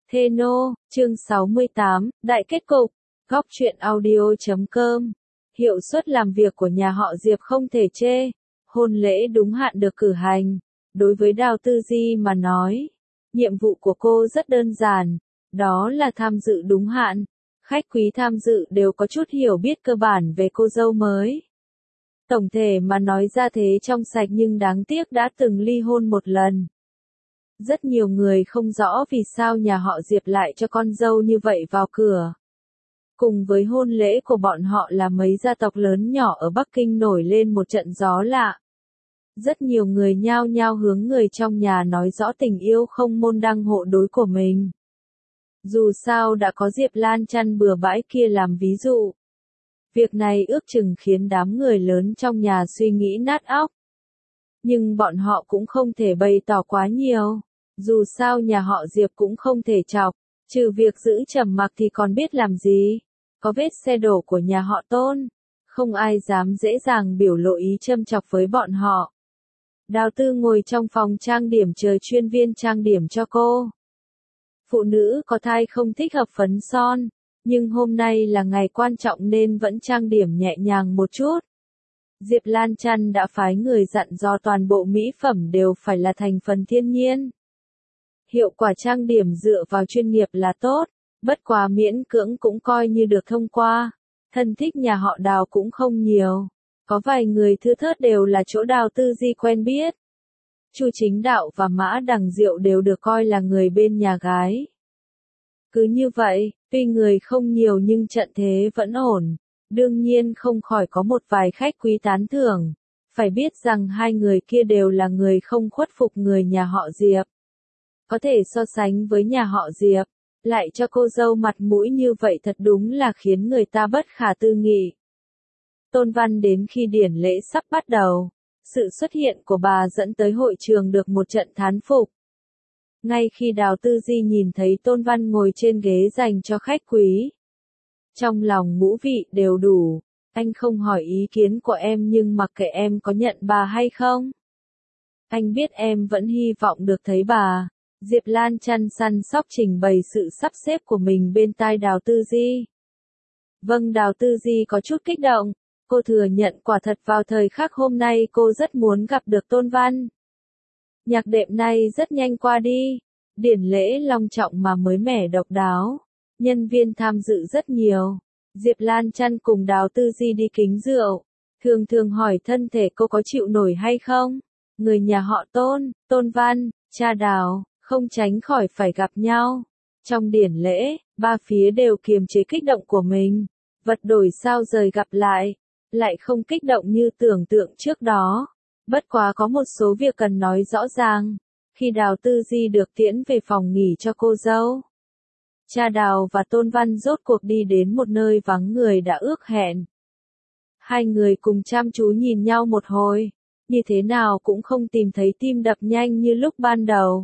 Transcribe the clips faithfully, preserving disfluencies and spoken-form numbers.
Thê nô, chương sáu mươi tám, đại kết cục, góc truyện audio chấm com. Hiệu suất làm việc của nhà họ Diệp không thể chê. Hôn lễ đúng hạn được cử hành. Đối với Đào Tư Di mà nói, nhiệm vụ của cô rất đơn giản, đó là tham dự đúng hạn. Khách quý tham dự đều có chút hiểu biết cơ bản về cô dâu mới. Tổng thể mà nói ra thế trong sạch nhưng đáng tiếc đã từng ly hôn một lần. Rất nhiều người không rõ vì sao nhà họ Diệp lại cho con dâu như vậy vào cửa. Cùng với hôn lễ của bọn họ là mấy gia tộc lớn nhỏ ở Bắc Kinh nổi lên một trận gió lạ. Rất nhiều người nhao nhao hướng người trong nhà nói rõ tình yêu không môn đăng hộ đối của mình. Dù sao đã có Diệp Lan chăn bừa bãi kia làm ví dụ. Việc này ước chừng khiến đám người lớn trong nhà suy nghĩ nát óc. Nhưng bọn họ cũng không thể bày tỏ quá nhiều. Dù sao nhà họ Diệp cũng không thể chọc, trừ việc giữ trầm mặc thì còn biết làm gì. Có vết xe đổ của nhà họ Tôn, không ai dám dễ dàng biểu lộ ý châm chọc với bọn họ. Đào Tư ngồi trong phòng trang điểm chờ chuyên viên trang điểm cho cô. Phụ nữ có thai không thích hợp phấn son, nhưng hôm nay là ngày quan trọng nên vẫn trang điểm nhẹ nhàng một chút. Diệp Lan Chăn đã phái người dặn dò toàn bộ mỹ phẩm đều phải là thành phần thiên nhiên. Hiệu quả trang điểm dựa vào chuyên nghiệp là tốt, bất quá miễn cưỡng cũng coi như được thông qua. Thân thích nhà họ Đào cũng không nhiều, có vài người thưa thớt đều là chỗ Đào Tư Di quen biết. Chu Chính Đạo và Mã Đằng Diệu đều được coi là người bên nhà gái. Cứ như vậy, tuy người không nhiều nhưng trận thế vẫn ổn, đương nhiên không khỏi có một vài khách quý tán thưởng. Phải biết rằng hai người kia đều là người không khuất phục người nhà họ Diệp. Có thể so sánh với nhà họ Diệp, lại cho cô dâu mặt mũi như vậy thật đúng là khiến người ta bất khả tư nghị. Tôn Văn đến khi điển lễ sắp bắt đầu, sự xuất hiện của bà dẫn tới hội trường được một trận thán phục. Ngay khi Đào Tư Di nhìn thấy Tôn Văn ngồi trên ghế dành cho khách quý, trong lòng ngũ vị đều đủ, anh không hỏi ý kiến của em nhưng mặc kệ em có nhận bà hay không. Anh biết em vẫn hy vọng được thấy bà. Diệp Lan Chăn săn sóc trình bày sự sắp xếp của mình bên tai Đào Tư Di. Vâng, Đào Tư Di có chút kích động, cô thừa nhận quả thật vào thời khắc hôm nay cô rất muốn gặp được Tôn Văn. Nhạc đệm này rất nhanh qua đi, điển lễ long trọng mà mới mẻ độc đáo, nhân viên tham dự rất nhiều. Diệp Lan Chăn cùng Đào Tư Di đi kính rượu, thường thường hỏi thân thể cô có chịu nổi hay không. Người nhà họ Tôn, Tôn Văn, cha Đào, không tránh khỏi phải gặp nhau. Trong điển lễ, ba phía đều kiềm chế kích động của mình, vật đổi sao rời gặp lại, lại không kích động như tưởng tượng trước đó. Bất quá có một số việc cần nói rõ ràng. Khi Đào Tư Di được tiễn về phòng nghỉ cho cô dâu, cha Đào và Tôn Văn rốt cuộc đi đến một nơi vắng người đã ước hẹn. Hai người cùng chăm chú nhìn nhau một hồi, như thế nào cũng không tìm thấy tim đập nhanh như lúc ban đầu.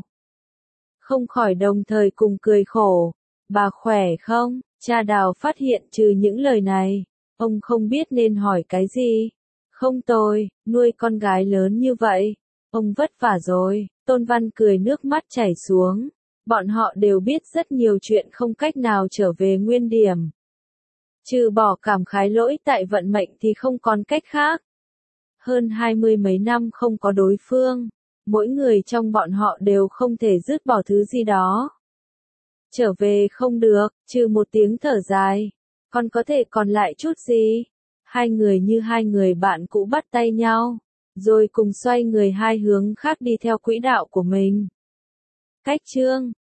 Không khỏi đồng thời cùng cười khổ. Bà khỏe không? Cha Đào phát hiện trừ những lời này, ông không biết nên hỏi cái gì. Không tồi, nuôi con gái lớn như vậy, ông vất vả rồi. Tôn Văn cười nước mắt chảy xuống. Bọn họ đều biết rất nhiều chuyện không cách nào trở về nguyên điểm. Trừ bỏ cảm khái lỗi tại vận mệnh thì không còn cách khác. Hơn hai mươi mấy năm không có đối phương, mỗi người trong bọn họ đều không thể dứt bỏ thứ gì đó. Trở về không được, trừ một tiếng thở dài, còn có thể còn lại chút gì? Hai người như hai người bạn cũ bắt tay nhau, rồi cùng xoay người hai hướng khác đi theo quỹ đạo của mình. Cách chương